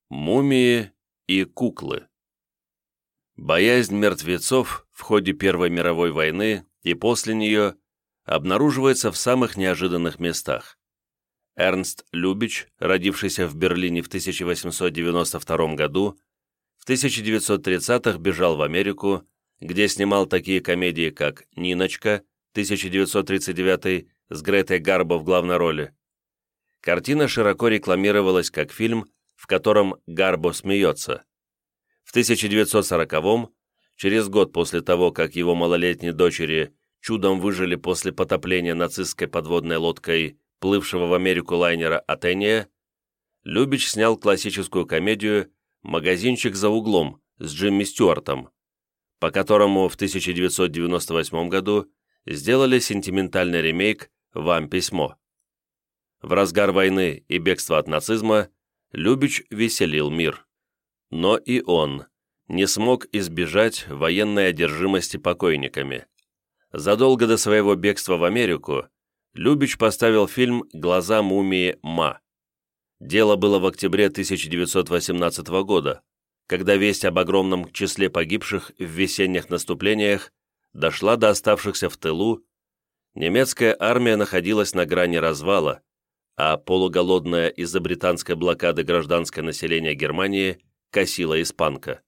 Мумии и куклы. Боязнь мертвецов в ходе Первой мировой войны и после нее обнаруживается в самых неожиданных местах. Эрнст Любич, родившийся в Берлине в 1892 году, в 1930-х бежал в Америку, где снимал такие комедии, как «Ниночка» 1939 с Гретой Гарбо в главной роли. Картина широко рекламировалась как фильм, в котором Гарбо смеется. В 1940-м, через год после того, как его малолетние дочери чудом выжили после потопления нацистской подводной лодкой плывшего в Америку лайнера «Атения», Любич снял классическую комедию «Магазинчик за углом» с Джимми Стюартом, по которому в 1998 году сделали сентиментальный ремейк «Вам письмо». В разгар войны и бегства от нацизма Любич веселил мир. Но и он не смог избежать военной одержимости покойниками. Задолго до своего бегства в Америку Любич поставил фильм «Глаза мумии Ма». Дело было в октябре 1918 года, когда весть об огромном числе погибших в весенних наступлениях дошла до оставшихся в тылу. Немецкая армия находилась на грани развала, а полуголодное из-за британской блокады гражданское население Германии косила испанка.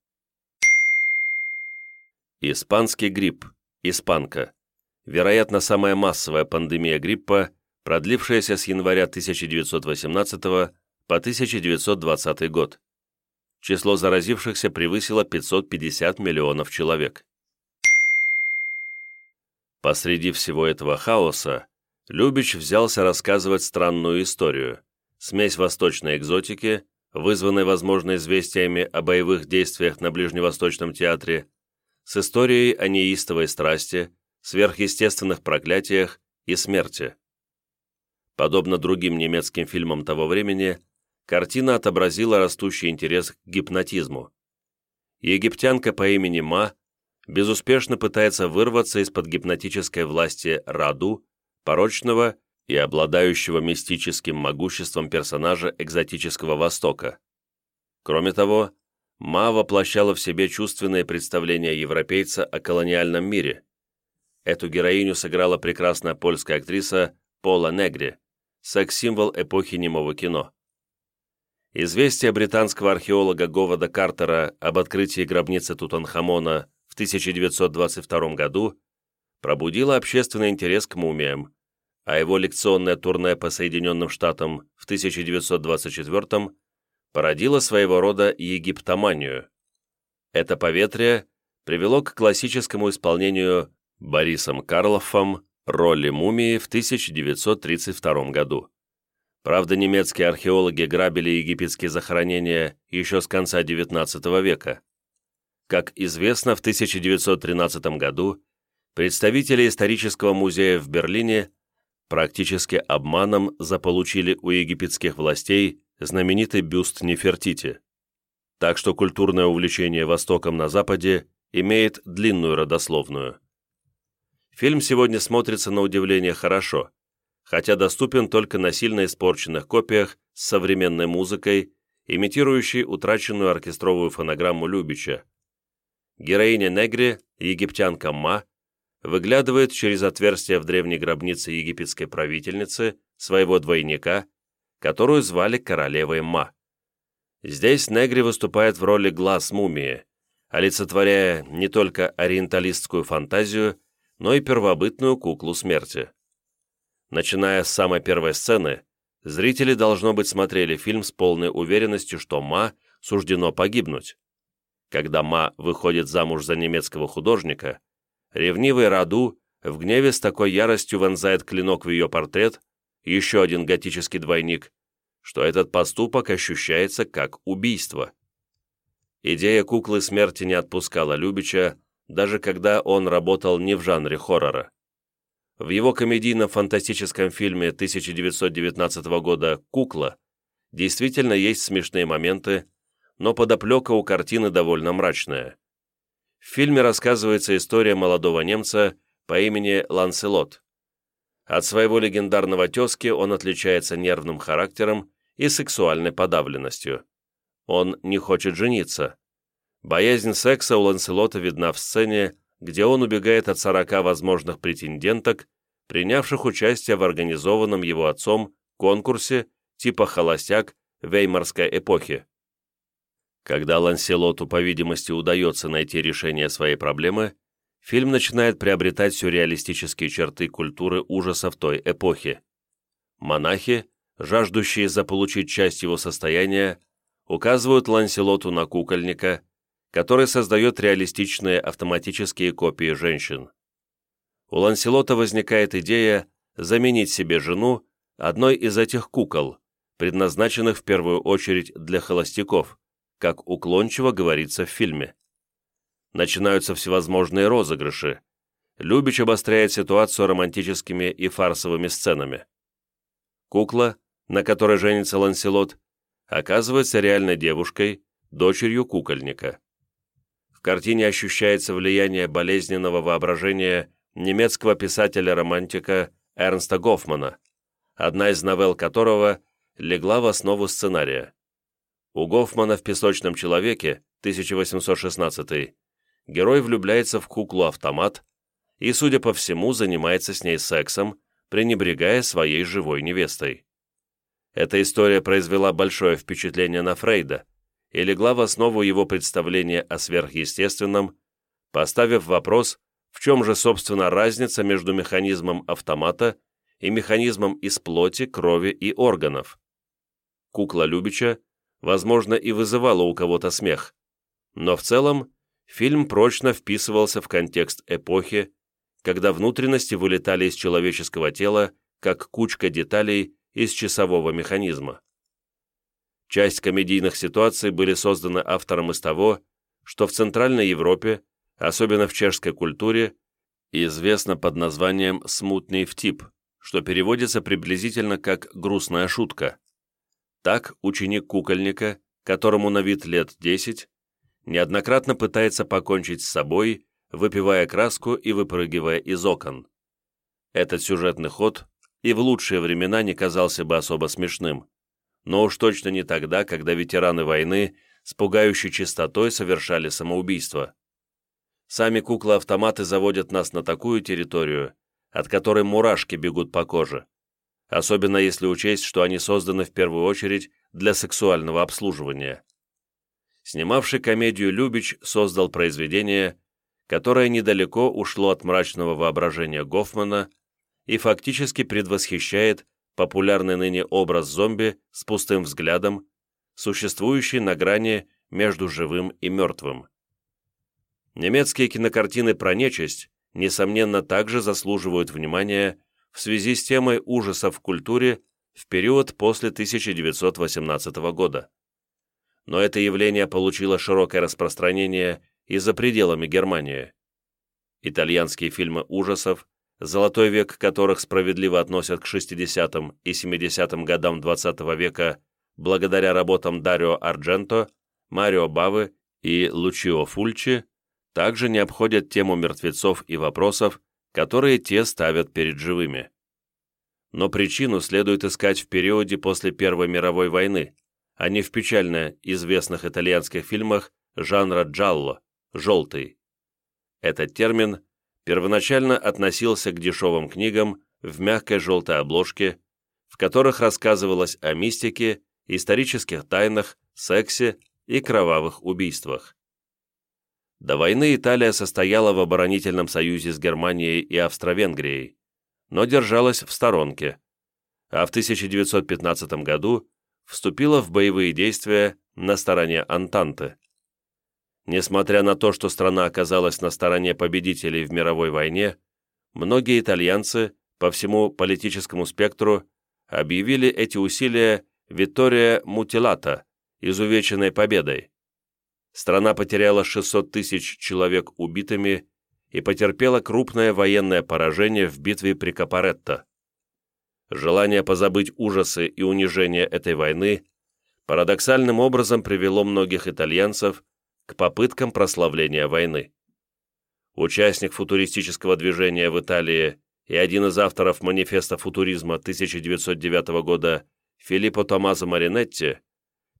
Испанский грипп, испанка. Вероятно, самая массовая пандемия гриппа, продлившаяся с января 1918 по 1920 год. Число заразившихся превысило 550 миллионов человек. Посреди всего этого хаоса Любич взялся рассказывать странную историю, смесь восточной экзотики, вызванной, возможно, известиями о боевых действиях на Ближневосточном театре, с историей о неистовой страсти, сверхъестественных проклятиях и смерти. Подобно другим немецким фильмам того времени, картина отобразила растущий интерес к гипнотизму. Египтянка по имени Ма безуспешно пытается вырваться из-под гипнотической власти Раду, порочного и обладающего мистическим могуществом персонажа экзотического Востока. Кроме того, Ма воплощала в себе чувственные представления европейца о колониальном мире. Эту героиню сыграла прекрасная польская актриса Пола Негри, секс-символ эпохи немого кино. Известие британского археолога Говарда Картера об открытии гробницы Тутанхамона в 1922 году пробудило общественный интерес к мумиям, а его лекционное турне по Соединенным Штатам в 1924 породило своего рода египтоманию. Это поветрие привело к классическому исполнению Борисом Карлоффом роли мумии в 1932 году. Правда, немецкие археологи грабили египетские захоронения еще с конца XIX века. Как известно, в 1913 году представители исторического музея в Берлине практически обманом заполучили у египетских властей знаменитый бюст Нефертити. Так что культурное увлечение Востоком на Западе имеет длинную родословную. Фильм сегодня смотрится на удивление хорошо, хотя доступен только на сильно испорченных копиях с современной музыкой, имитирующей утраченную оркестровую фонограмму Любича. Героиня Негри, египтянка Ма, выглядывает через отверстие в древней гробнице египетской правительницы своего двойника, которую звали королевой Ма. Здесь Негри выступает в роли глаз мумии, олицетворяя не только ориенталистскую фантазию, но и первобытную куклу смерти. Начиная с самой первой сцены, зрители, должно быть, смотрели фильм с полной уверенностью, что Ма суждено погибнуть. Когда Ма выходит замуж за немецкого художника, ревнивый Раду в гневе с такой яростью вонзает клинок в ее портрет, еще один готический двойник, что этот поступок ощущается как убийство. Идея куклы смерти не отпускала Любича, даже когда он работал не в жанре хоррора. В его комедийно-фантастическом фильме 1919 года «Кукла» действительно есть смешные моменты, но подоплека у картины довольно мрачная. В фильме рассказывается история молодого немца по имени Ланселот. От своего легендарного тезки он отличается нервным характером и сексуальной подавленностью. Он не хочет жениться. Боязнь секса у Ланселота видна в сцене, где он убегает от 40 возможных претенденток, принявших участие в организованном его отцом конкурсе типа «Холостяк» Веймарской эпохи. Когда Ланселоту, по видимости, удается найти решение своей проблемы, фильм начинает приобретать сюрреалистические черты культуры ужасов той эпохи. Монахи, жаждущие заполучить часть его состояния, указывают Ланселоту на кукольника, который создает реалистичные автоматические копии женщин. У Ланселота возникает идея заменить себе жену одной из этих кукол, предназначенных в первую очередь для холостяков, как уклончиво говорится в фильме. Начинаются всевозможные розыгрыши. Любич обостряет ситуацию романтическими и фарсовыми сценами. Кукла, на которой женится Ланселот, оказывается реальной девушкой, дочерью кукольника. В картине ощущается влияние болезненного воображения немецкого писателя-романтика Эрнста Гофмана, одна из новелл которого легла в основу сценария. У Гофмана в «Песочном человеке» 1816 герой влюбляется в куклу-автомат и, судя по всему, занимается с ней сексом, пренебрегая своей живой невестой. Эта история произвела большое впечатление на Фрейда и легла в основу его представления о сверхъестественном, поставив вопрос, в чем же, собственно, разница между механизмом автомата и механизмом из плоти, крови и органов. Кукла Любича, возможно, и вызывала у кого-то смех, но в целом фильм прочно вписывался в контекст эпохи, когда внутренности вылетали из человеческого тела, как кучка деталей из часового механизма. Часть комедийных ситуаций были созданы автором из того, что в Центральной Европе, особенно в чешской культуре, известно под названием «смутный втип», что переводится приблизительно как «грустная шутка». Так ученик кукольника, которому на вид лет 10, неоднократно пытается покончить с собой, выпивая краску и выпрыгивая из окон. Этот сюжетный ход и в лучшие времена не казался бы особо смешным, но уж точно не тогда, когда ветераны войны с пугающей частотой совершали самоубийство. Сами куклы-автоматы заводят нас на такую территорию, от которой мурашки бегут по коже, особенно если учесть, что они созданы в первую очередь для сексуального обслуживания. Снимавший комедию Любич создал произведение, которое недалеко ушло от мрачного воображения Гофмана и фактически предвосхищает популярный ныне образ зомби с пустым взглядом, существующий на грани между живым и мертвым. Немецкие кинокартины про нечисть, несомненно, также заслуживают внимания в связи с темой ужасов в культуре в период после 1918 года. Но это явление получило широкое распространение и за пределами Германии. Итальянские фильмы ужасов, золотой век которых справедливо относят к 60-м и 70-м годам XX века благодаря работам Дарио Ардженто, Марио Бавы и Лучио Фульчи, также не обходят тему мертвецов и вопросов, которые те ставят перед живыми. Но причину следует искать в периоде после Первой мировой войны, а не в печально известных итальянских фильмах жанра джалло, желтый. Этот термин первоначально относился к дешевым книгам в мягкой желтой обложке, в которых рассказывалось о мистике, исторических тайнах, сексе и кровавых убийствах. До войны Италия состояла в оборонительном союзе с Германией и Австро-Венгрией, но держалась в сторонке, а в 1915 году вступила в боевые действия на стороне Антанты. Несмотря на то, что страна оказалась на стороне победителей в мировой войне, многие итальянцы по всему политическому спектру объявили эти усилия «Виттория мутилата» – изувеченной победой. Страна потеряла 600 тысяч человек убитыми и потерпела крупное военное поражение в битве при Капаретто. Желание позабыть ужасы и унижение этой войны парадоксальным образом привело многих итальянцев к попыткам прославления войны. Участник футуристического движения в Италии и один из авторов манифеста футуризма 1909 года Филиппо Томмазо Маринетти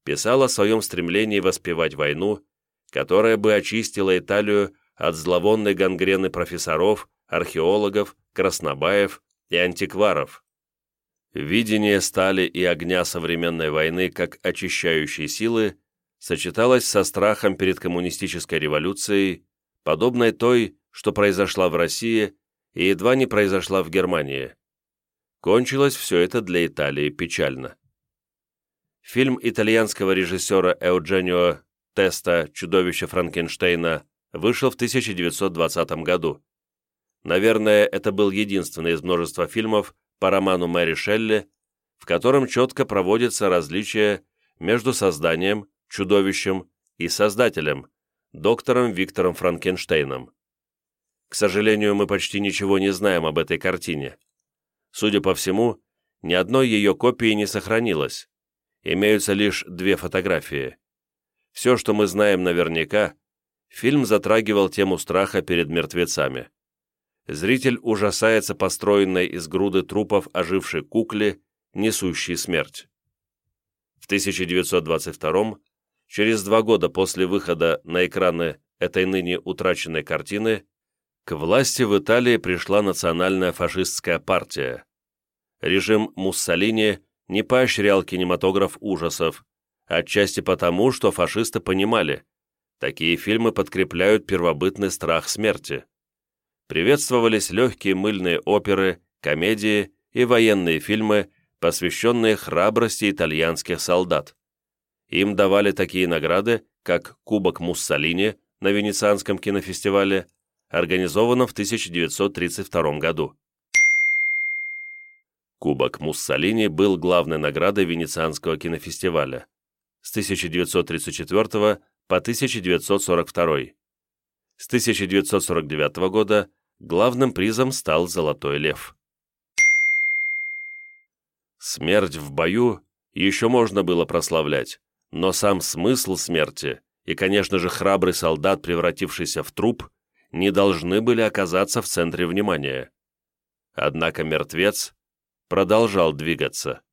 писал о своем стремлении воспевать войну, которая бы очистила Италию от зловонной гангрены профессоров, археологов, краснобаев и антикваров. Видение стали и огня современной войны как очищающей силы сочеталось со страхом перед коммунистической революцией, подобной той, что произошла в России и едва не произошла в Германии. Кончилось все это для Италии печально. Фильм итальянского режиссера Eugenio Теста «Чудовище Франкенштейна» вышел в 1920 году. Наверное, это был единственный из множества фильмов по роману Мэри Шелли, в котором четко проводится различие между созданием, чудовищем и создателем, доктором Виктором Франкенштейном. К сожалению, мы почти ничего не знаем об этой картине. Судя по всему, ни одной ее копии не сохранилось. Имеются лишь 2 фотографии. Все, что мы знаем наверняка, фильм затрагивал тему страха перед мертвецами. Зритель ужасается построенной из груды трупов ожившей кукле, несущей смерть. В 1922, через 2 года после выхода на экраны этой ныне утраченной картины, к власти в Италии пришла национальная фашистская партия. Режим Муссолини не поощрял кинематограф ужасов, отчасти потому, что фашисты понимали, такие фильмы подкрепляют первобытный страх смерти. Приветствовались легкие мыльные оперы, комедии и военные фильмы, посвященные храбрости итальянских солдат. Им давали такие награды, как Кубок Муссолини на Венецианском кинофестивале, организованном в 1932 году. Кубок Муссолини был главной наградой Венецианского кинофестиваля с 1934 по 1942. С 1949 года главным призом стал «Золотой лев». Смерть в бою еще можно было прославлять, но сам смысл смерти и, конечно же, храбрый солдат, превратившийся в труп, не должны были оказаться в центре внимания. Однако мертвец продолжал двигаться.